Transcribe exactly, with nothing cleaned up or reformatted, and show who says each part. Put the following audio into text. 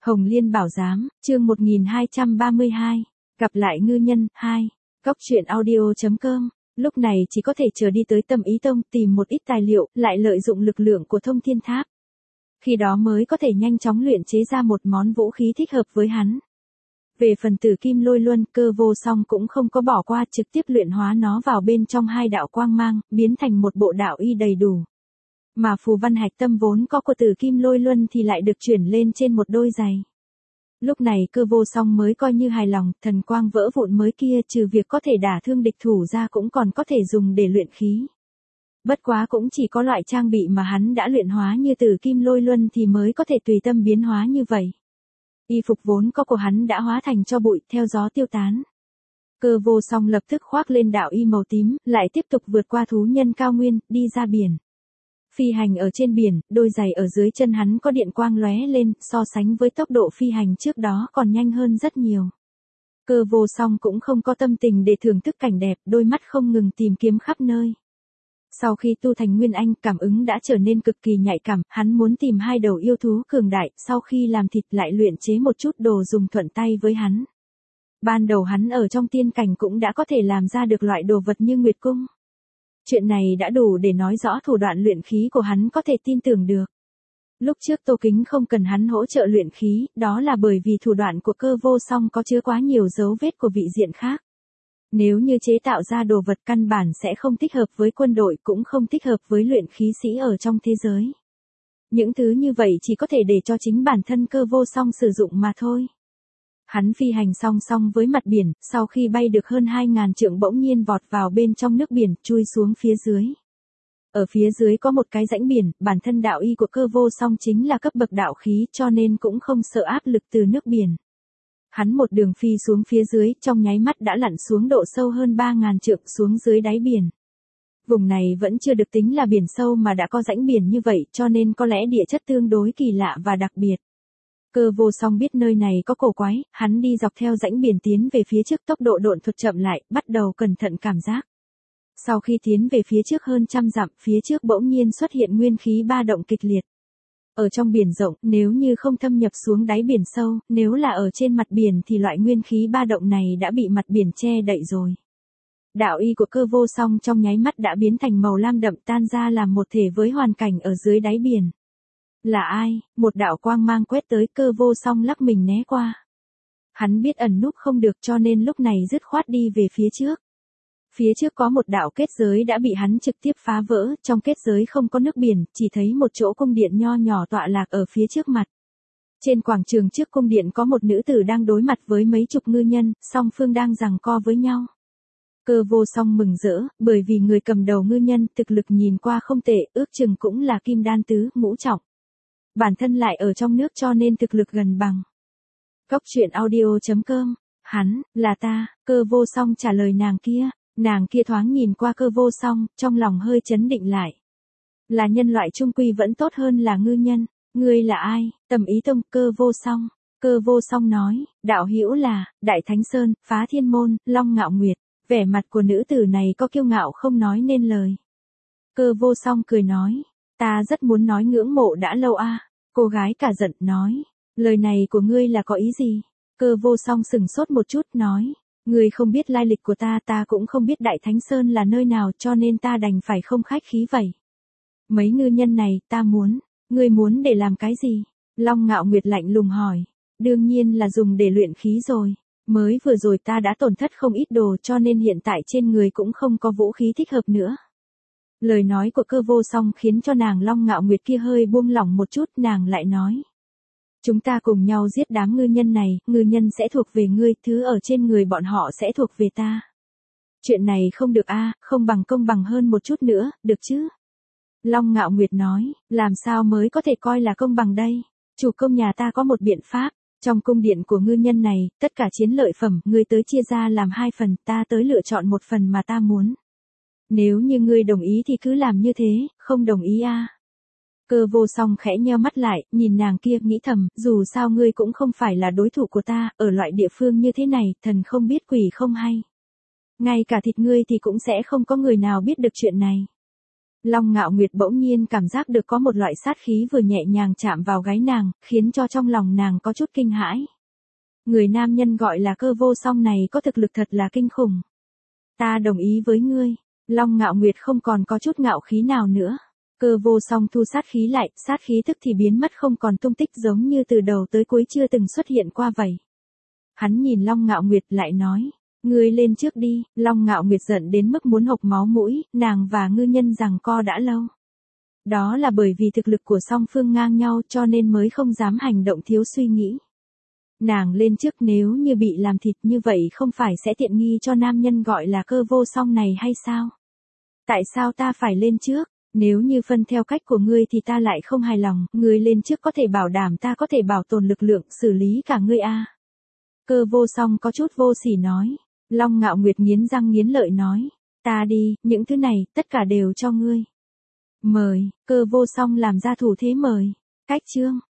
Speaker 1: Hồng Liên Bảo Giám, chương một nghìn hai trăm ba mươi hai. Gặp lại ngư nhân, hai. Cóc truyện audio.com. Lúc này chỉ có thể chờ đi tới Tâm Ý Tông tìm một ít tài liệu, lại lợi dụng lực lượng của Thông Thiên Tháp. Khi đó mới có thể nhanh chóng luyện chế ra một món vũ khí thích hợp với hắn. Về phần Tử Kim Lôi Luân, Cơ Vô Song cũng không có bỏ qua, trực tiếp luyện hóa nó vào bên trong hai đạo quang mang, biến thành một bộ đạo y đầy đủ. Mà phù văn hạch tâm vốn có của Tử Kim Lôi Luân thì lại được chuyển lên trên một đôi giày. Lúc này Cơ Vô Song mới coi như hài lòng, thần quang vỡ vụn mới kia trừ việc có thể đả thương địch thủ ra cũng còn có thể dùng để luyện khí. Bất quá cũng chỉ có loại trang bị mà hắn đã luyện hóa như Tử Kim Lôi Luân thì mới có thể tùy tâm biến hóa như vậy. Y phục vốn có của hắn đã hóa thành tro bụi, theo gió tiêu tán. Cơ Vô Song lập tức khoác lên đạo y màu tím, lại tiếp tục vượt qua thú nhân cao nguyên, đi ra biển. Phi hành ở trên biển, đôi giày ở dưới chân hắn có điện quang lóe lên, so sánh với tốc độ phi hành trước đó còn nhanh hơn rất nhiều. Cơ Vô Song cũng không có tâm tình để thưởng thức cảnh đẹp, đôi mắt không ngừng tìm kiếm khắp nơi. Sau khi tu thành Nguyên Anh, cảm ứng đã trở nên cực kỳ nhạy cảm, hắn muốn tìm hai đầu yêu thú cường đại, sau khi làm thịt lại luyện chế một chút đồ dùng thuận tay với hắn. Ban đầu hắn ở trong tiên cảnh cũng đã có thể làm ra được loại đồ vật như Nguyệt Cung. Chuyện này đã đủ để nói rõ thủ đoạn luyện khí của hắn có thể tin tưởng được. Lúc trước Tô Kính không cần hắn hỗ trợ luyện khí, đó là bởi vì thủ đoạn của Cơ Vô Song có chứa quá nhiều dấu vết của vị diện khác. Nếu như chế tạo ra đồ vật căn bản sẽ không thích hợp với quân đội, cũng không thích hợp với luyện khí sĩ ở trong thế giới. Những thứ như vậy chỉ có thể để cho chính bản thân Cơ Vô Song sử dụng mà thôi. Hắn phi hành song song với mặt biển, sau khi bay được hơn hai ngàn trượng bỗng nhiên vọt vào bên trong nước biển, chui xuống phía dưới. Ở phía dưới có một cái rãnh biển, bản thân đạo y của Cơ Vô Song chính là cấp bậc đạo khí cho nên cũng không sợ áp lực từ nước biển. Hắn một đường phi xuống phía dưới, trong nháy mắt đã lặn xuống độ sâu hơn ba ngàn trượng xuống dưới đáy biển. Vùng này vẫn chưa được tính là biển sâu mà đã có rãnh biển như vậy, cho nên có lẽ địa chất tương đối kỳ lạ và đặc biệt. Cơ Vô Song biết nơi này có cổ quái, hắn đi dọc theo rãnh biển tiến về phía trước, tốc độ độn thuật chậm lại, bắt đầu cẩn thận cảm giác. Sau khi tiến về phía trước hơn trăm dặm, phía trước bỗng nhiên xuất hiện nguyên khí ba động kịch liệt. Ở trong biển rộng, nếu như không thâm nhập xuống đáy biển sâu, nếu là ở trên mặt biển thì loại nguyên khí ba động này đã bị mặt biển che đậy rồi. Đạo y của Cơ Vô Song trong nháy mắt đã biến thành màu lam đậm, tan ra làm một thể với hoàn cảnh ở dưới đáy biển. Là ai? Một đạo quang mang quét tới, Cơ Vô Song lắc mình né qua. Hắn biết ẩn núp không được cho nên lúc này dứt khoát đi về phía trước. Phía trước có một đạo kết giới đã bị hắn trực tiếp phá vỡ, trong kết giới không có nước biển, chỉ thấy một chỗ cung điện nho nhỏ tọa lạc ở phía trước mặt. Trên quảng trường trước cung điện có một nữ tử đang đối mặt với mấy chục ngư nhân, song phương đang giằng co với nhau. Cơ Vô Song mừng rỡ, bởi vì người cầm đầu ngư nhân thực lực nhìn qua không tệ, ước chừng cũng là kim đan tứ, ngũ trọng. Bản thân lại ở trong nước cho nên thực lực gần bằng. Cóc truyện audio.com. Hắn, là ta, Cơ Vô Song trả lời nàng kia. Nàng kia thoáng nhìn qua Cơ Vô Song, trong lòng hơi chấn định lại. Là nhân loại trung quy vẫn tốt hơn là ngư nhân. Ngươi là ai? Tâm Ý Tông. Cơ Vô Song. Cơ Vô Song nói, đạo hữu là Đại Thánh Sơn, Phá Thiên Môn, Long Ngạo Nguyệt. Vẻ mặt của nữ tử này có kiêu ngạo không nói nên lời. Cơ Vô Song cười nói, ta rất muốn nói ngưỡng mộ đã lâu a. Cô gái cả giận nói, lời này của ngươi là có ý gì? Cơ Vô Song sừng sốt một chút nói, ngươi không biết lai lịch của ta, ta cũng không biết Đại Thánh Sơn là nơi nào cho nên ta đành phải không khách khí vậy. Mấy ngư nhân này, ta muốn, ngươi muốn để làm cái gì? Long Ngạo Nguyệt lạnh lùng hỏi, đương nhiên là dùng để luyện khí rồi. Mới vừa rồi ta đã tổn thất không ít đồ cho nên hiện tại trên người cũng không có vũ khí thích hợp nữa. Lời nói của Cơ Vô Song khiến cho nàng Long Ngạo Nguyệt kia hơi buông lỏng một chút, nàng lại nói. Chúng ta cùng nhau giết đám ngư nhân này, ngư nhân sẽ thuộc về ngươi, thứ ở trên người bọn họ sẽ thuộc về ta. Chuyện này không được a, không bằng công bằng hơn một chút nữa, được chứ? Long Ngạo Nguyệt nói, làm sao mới có thể coi là công bằng đây? Chủ công nhà ta có một biện pháp. Trong cung điện của ngư nhân này, tất cả chiến lợi phẩm, ngươi tới chia ra làm hai phần, ta tới lựa chọn một phần mà ta muốn. Nếu như ngươi đồng ý thì cứ làm như thế, không đồng ý a. Cơ Vô Song khẽ nheo mắt lại, nhìn nàng kia, nghĩ thầm, dù sao ngươi cũng không phải là đối thủ của ta, ở loại địa phương như thế này, thần không biết quỷ không hay. Ngay cả thịt ngươi thì cũng sẽ không có người nào biết được chuyện này. Long Ngạo Nguyệt bỗng nhiên cảm giác được có một loại sát khí vừa nhẹ nhàng chạm vào gáy nàng, khiến cho trong lòng nàng có chút kinh hãi. Người nam nhân gọi là Cơ Vô Song này có thực lực thật là kinh khủng. Ta đồng ý với ngươi. Long Ngạo Nguyệt không còn có chút ngạo khí nào nữa. Cơ Vô Song thu sát khí lại, sát khí tức thì biến mất không còn tung tích, giống như từ đầu tới cuối chưa từng xuất hiện qua vậy. Hắn nhìn Long Ngạo Nguyệt lại nói, ngươi lên trước đi. Long Ngạo Nguyệt giận đến mức muốn hộc máu mũi, nàng và ngư nhân giằng co đã lâu. Đó là bởi vì thực lực của song phương ngang nhau cho nên mới không dám hành động thiếu suy nghĩ. Nàng lên trước, nếu như bị làm thịt như vậy không phải sẽ tiện nghi cho nam nhân gọi là Cơ Vô Song này hay sao? Tại sao ta phải lên trước? Nếu như phân theo cách của ngươi thì ta lại không hài lòng, ngươi lên trước có thể bảo đảm ta có thể bảo tồn lực lượng xử lý cả ngươi a. Cơ Vô Song có chút vô sỉ nói. Long Ngạo Nguyệt nghiến răng nghiến lợi nói, ta đi, những thứ này, tất cả đều cho ngươi. Mời. Cơ Vô Song làm ra thủ thế mời. Cách chương.